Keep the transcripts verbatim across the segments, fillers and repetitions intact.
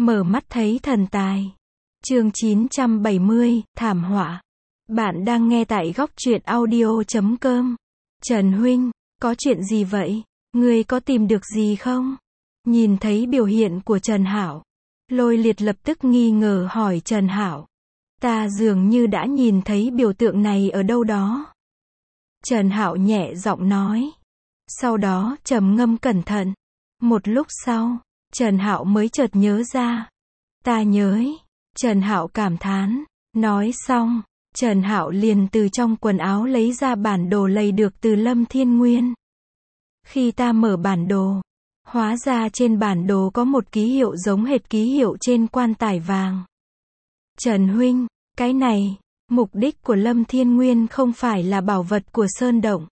Mở mắt thấy thần tài. Chương chín trăm bảy mươi, thảm họa. Bạn đang nghe tại góc truyện audio chấm com. Trần huynh, có chuyện gì vậy? Ngươi có tìm được gì không? Nhìn thấy biểu hiện của Trần Hạo, Lôi Liệt lập tức nghi ngờ hỏi Trần Hạo. Ta dường như đã nhìn thấy biểu tượng này ở đâu đó. Trần Hạo nhẹ giọng nói. Sau đó trầm ngâm cẩn thận. Một lúc sau, Trần Hạo mới chợt nhớ ra. Ta nhớ. Trần Hạo cảm thán. Nói xong, Trần Hạo liền từ trong quần áo lấy ra bản đồ lấy được từ Lâm Thiên Nguyên. Khi ta mở bản đồ, hóa ra trên bản đồ có một ký hiệu giống hệt ký hiệu trên quan tài vàng. Trần huynh, cái này, mục đích của Lâm Thiên Nguyên không phải là bảo vật của Sơn Động,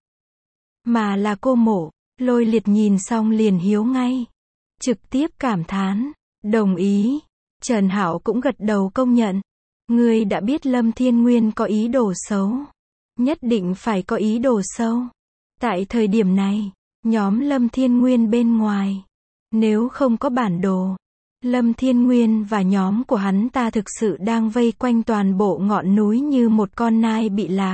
mà là cô mộ. Lôi Liệt nhìn xong liền hiếu ngay. Trực tiếp cảm thán. Đồng ý. Trần Hạo cũng gật đầu công nhận. Ngươi đã biết Lâm Thiên Nguyên có ý đồ xấu. Nhất định phải có ý đồ sâu. Tại thời điểm này, nhóm Lâm Thiên Nguyên bên ngoài, nếu không có bản đồ, Lâm Thiên Nguyên và nhóm của hắn ta thực sự đang vây quanh toàn bộ ngọn núi như một con nai bị lạc.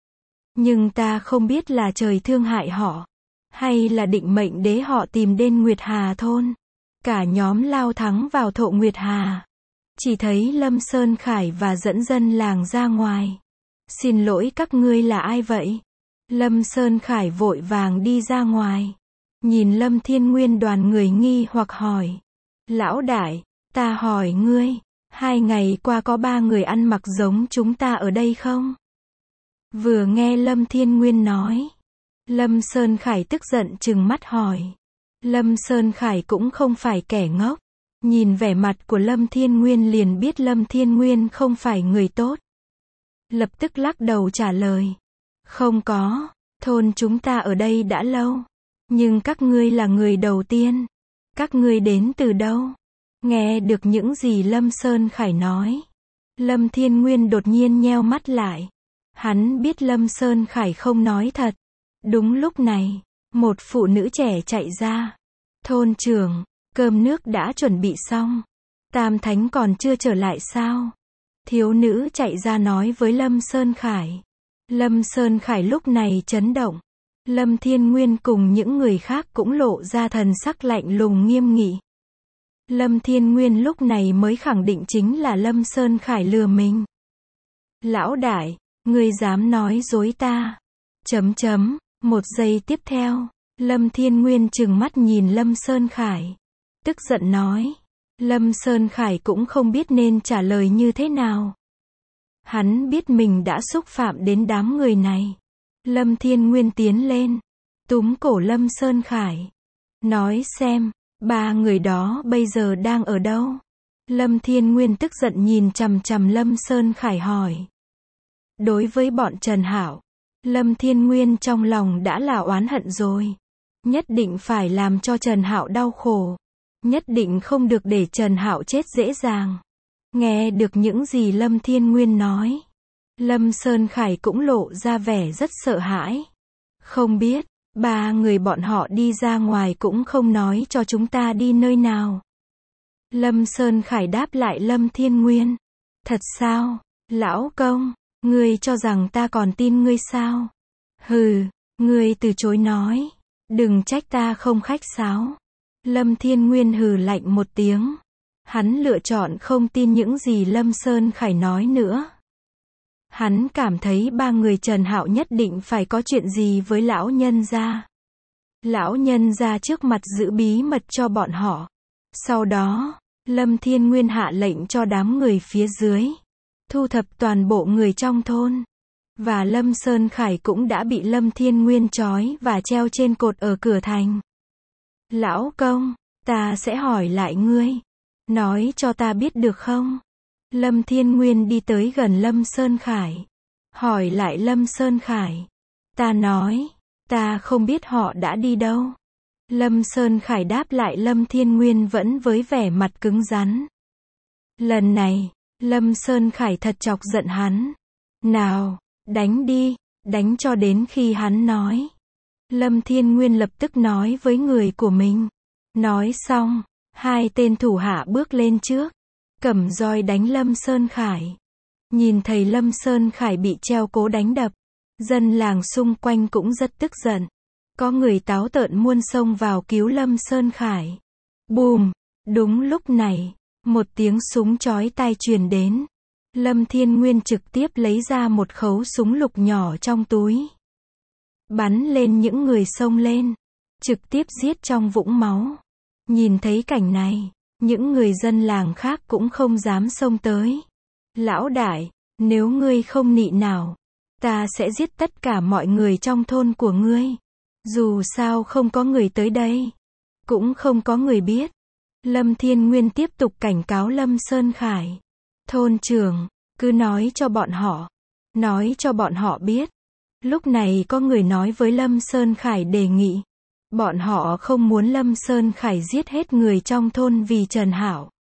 Nhưng ta không biết là trời thương hại họ, hay là định mệnh đế họ tìm đến Nguyệt Hà thôn. Cả nhóm lao thắng vào thộ Nguyệt Hà. Chỉ thấy Lâm Sơn Khải và dẫn dân làng ra ngoài. Xin lỗi, các ngươi là ai vậy? Lâm Sơn Khải vội vàng đi ra ngoài. Nhìn Lâm Thiên Nguyên đoàn người nghi hoặc hỏi. Lão đại, ta hỏi ngươi, hai ngày qua có ba người ăn mặc giống chúng ta ở đây không? Vừa nghe Lâm Thiên Nguyên nói, Lâm Sơn Khải tức giận trừng mắt hỏi. Lâm Sơn Khải cũng không phải kẻ ngốc. Nhìn vẻ mặt của Lâm Thiên Nguyên liền biết Lâm Thiên Nguyên không phải người tốt. Lập tức lắc đầu trả lời. Không có, thôn chúng ta ở đây đã lâu. Nhưng các ngươi là người đầu tiên. Các ngươi đến từ đâu? Nghe được những gì Lâm Sơn Khải nói, Lâm Thiên Nguyên đột nhiên nheo mắt lại. Hắn biết Lâm Sơn Khải không nói thật. Đúng lúc này, một phụ nữ trẻ chạy ra. Thôn trưởng, cơm nước đã chuẩn bị xong. Tam Thánh còn chưa trở lại sao? Thiếu nữ chạy ra nói với Lâm Sơn Khải. Lâm Sơn Khải lúc này chấn động. Lâm Thiên Nguyên cùng những người khác cũng lộ ra thần sắc lạnh lùng nghiêm nghị. Lâm Thiên Nguyên lúc này mới khẳng định chính là Lâm Sơn Khải lừa mình. Lão đại, ngươi dám nói dối ta? Chấm chấm, một giây tiếp theo, Lâm Thiên Nguyên trừng mắt nhìn Lâm Sơn Khải. Tức giận nói. Lâm Sơn Khải cũng không biết nên trả lời như thế nào. Hắn biết mình đã xúc phạm đến đám người này. Lâm Thiên Nguyên tiến lên, túm cổ Lâm Sơn Khải. Nói xem, ba người đó bây giờ đang ở đâu? Lâm Thiên Nguyên tức giận nhìn chằm chằm Lâm Sơn Khải hỏi. Đối với bọn Trần Hạo, Lâm Thiên Nguyên trong lòng đã là oán hận rồi. Nhất định phải làm cho Trần Hạo đau khổ. Nhất định không được để Trần Hạo chết dễ dàng. Nghe được những gì Lâm Thiên Nguyên nói, Lâm Sơn Khải cũng lộ ra vẻ rất sợ hãi. Không biết, ba người bọn họ đi ra ngoài cũng không nói cho chúng ta đi nơi nào. Lâm Sơn Khải đáp lại Lâm Thiên Nguyên. Thật sao, lão công, ngươi cho rằng ta còn tin ngươi sao? Hừ, ngươi từ chối nói. Đừng trách ta không khách sáo. Lâm Thiên Nguyên hừ lạnh một tiếng. Hắn lựa chọn không tin những gì Lâm Sơn Khải nói nữa. Hắn cảm thấy ba người Trần Hạo nhất định phải có chuyện gì với lão nhân gia. Lão nhân gia trước mặt giữ bí mật cho bọn họ. Sau đó, Lâm Thiên Nguyên hạ lệnh cho đám người phía dưới thu thập toàn bộ người trong thôn. Và Lâm Sơn Khải cũng đã bị Lâm Thiên Nguyên trói và treo trên cột ở cửa thành. Lão công, ta sẽ hỏi lại ngươi. Nói cho ta biết được không? Lâm Thiên Nguyên đi tới gần Lâm Sơn Khải. Hỏi lại Lâm Sơn Khải. Ta nói, ta không biết họ đã đi đâu. Lâm Sơn Khải đáp lại Lâm Thiên Nguyên vẫn với vẻ mặt cứng rắn. Lần này, Lâm Sơn Khải thật chọc giận hắn. Nào, đánh đi, đánh cho đến khi hắn nói. Lâm Thiên Nguyên lập tức nói với người của mình. Nói xong, Hai tên thủ hạ bước lên trước, cầm roi đánh Lâm Sơn Khải. Nhìn thấy Lâm Sơn Khải bị treo cố đánh đập, dân làng xung quanh cũng rất tức giận. Có người táo tợn muôn xông vào cứu Lâm Sơn Khải. Bùm! Đúng lúc này, một tiếng súng chói tai truyền đến. Lâm Thiên Nguyên trực tiếp lấy ra một khẩu súng lục nhỏ trong túi. Bắn lên những người xông lên. Trực tiếp giết trong vũng máu. Nhìn thấy cảnh này, những người dân làng khác cũng không dám xông tới. Lão đại, nếu ngươi không nị nào, ta sẽ giết tất cả mọi người trong thôn của ngươi. Dù sao không có người tới đây, cũng không có người biết. Lâm Thiên Nguyên tiếp tục cảnh cáo Lâm Sơn Khải. Thôn trưởng, cứ nói cho bọn họ, nói cho bọn họ biết. Lúc này có người nói với Lâm Sơn Khải đề nghị. Bọn họ không muốn Lâm Sơn Khải giết hết người trong thôn vì Trần Hạo.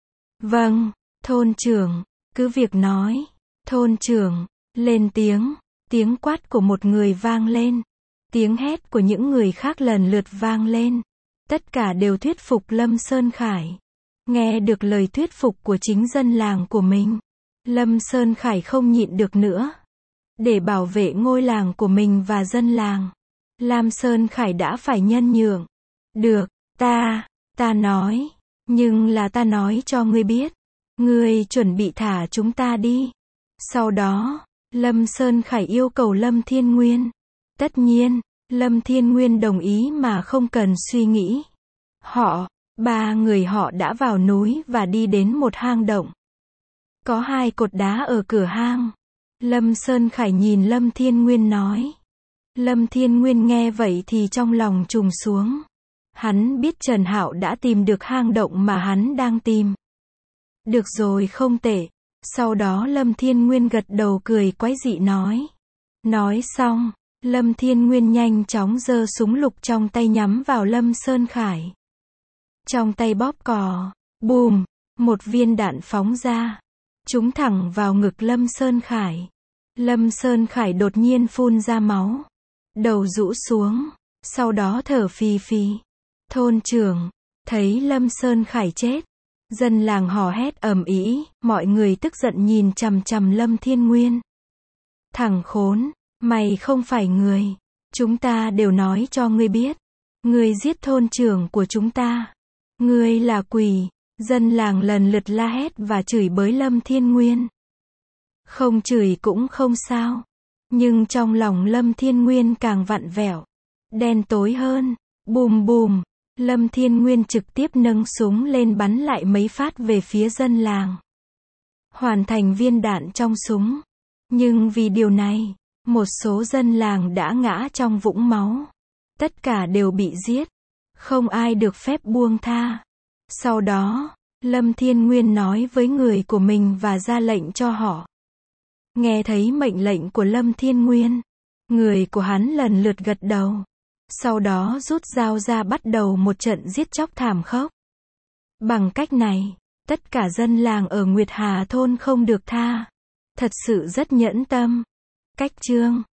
Vâng, thôn trưởng, cứ việc nói. Thôn trưởng, lên tiếng, tiếng quát của một người vang lên. Tiếng hét của những người khác lần lượt vang lên. Tất cả đều thuyết phục Lâm Sơn Khải. Nghe được lời thuyết phục của chính dân làng của mình, Lâm Sơn Khải không nhịn được nữa. Để bảo vệ ngôi làng của mình và dân làng, Lam Sơn Khải đã phải nhân nhượng. Được, ta, ta nói, nhưng là ta nói cho ngươi biết. Ngươi chuẩn bị thả chúng ta đi. Sau đó, Lâm Sơn Khải yêu cầu Lâm Thiên Nguyên. Tất nhiên, Lâm Thiên Nguyên đồng ý mà không cần suy nghĩ. Họ, ba người họ đã vào núi và đi đến một hang động. Có hai cột đá ở cửa hang. Lâm Sơn Khải nhìn Lâm Thiên Nguyên nói. Lâm Thiên Nguyên nghe vậy thì trong lòng trùng xuống. Hắn biết Trần Hạo đã tìm được hang động mà hắn đang tìm. Được rồi, không tệ. Sau đó Lâm Thiên Nguyên gật đầu cười quái dị nói. Nói xong, Lâm Thiên Nguyên nhanh chóng giơ súng lục trong tay nhắm vào Lâm Sơn Khải. Trong tay bóp cò, bùm, một viên đạn phóng ra. Trúng thẳng vào ngực Lâm Sơn Khải. Lâm Sơn Khải đột nhiên phun ra máu. Đầu rũ xuống, sau đó thở phì phì. Thôn trưởng, thấy Lâm Sơn Khải chết. Dân làng hò hét ầm ĩ, mọi người tức giận nhìn chằm chằm Lâm Thiên Nguyên. Thằng khốn, mày không phải người. Chúng ta đều nói cho ngươi biết. Ngươi giết thôn trưởng của chúng ta. Ngươi là quỷ. Dân làng lần lượt la hét và chửi bới Lâm Thiên Nguyên. Không chửi cũng không sao. Nhưng trong lòng Lâm Thiên Nguyên càng vặn vẹo. Đen tối hơn. Bùm bùm. Lâm Thiên Nguyên trực tiếp nâng súng lên bắn lại mấy phát về phía dân làng. Hoàn thành viên đạn trong súng. Nhưng vì điều này, một số dân làng đã ngã trong vũng máu. Tất cả đều bị giết. Không ai được phép buông tha. Sau đó, Lâm Thiên Nguyên nói với người của mình và ra lệnh cho họ. Nghe thấy mệnh lệnh của Lâm Thiên Nguyên, người của hắn lần lượt gật đầu. Sau đó rút dao ra bắt đầu một trận giết chóc thảm khốc. Bằng cách này, tất cả dân làng ở Nguyệt Hà thôn không được tha. Thật sự rất nhẫn tâm. Cách chương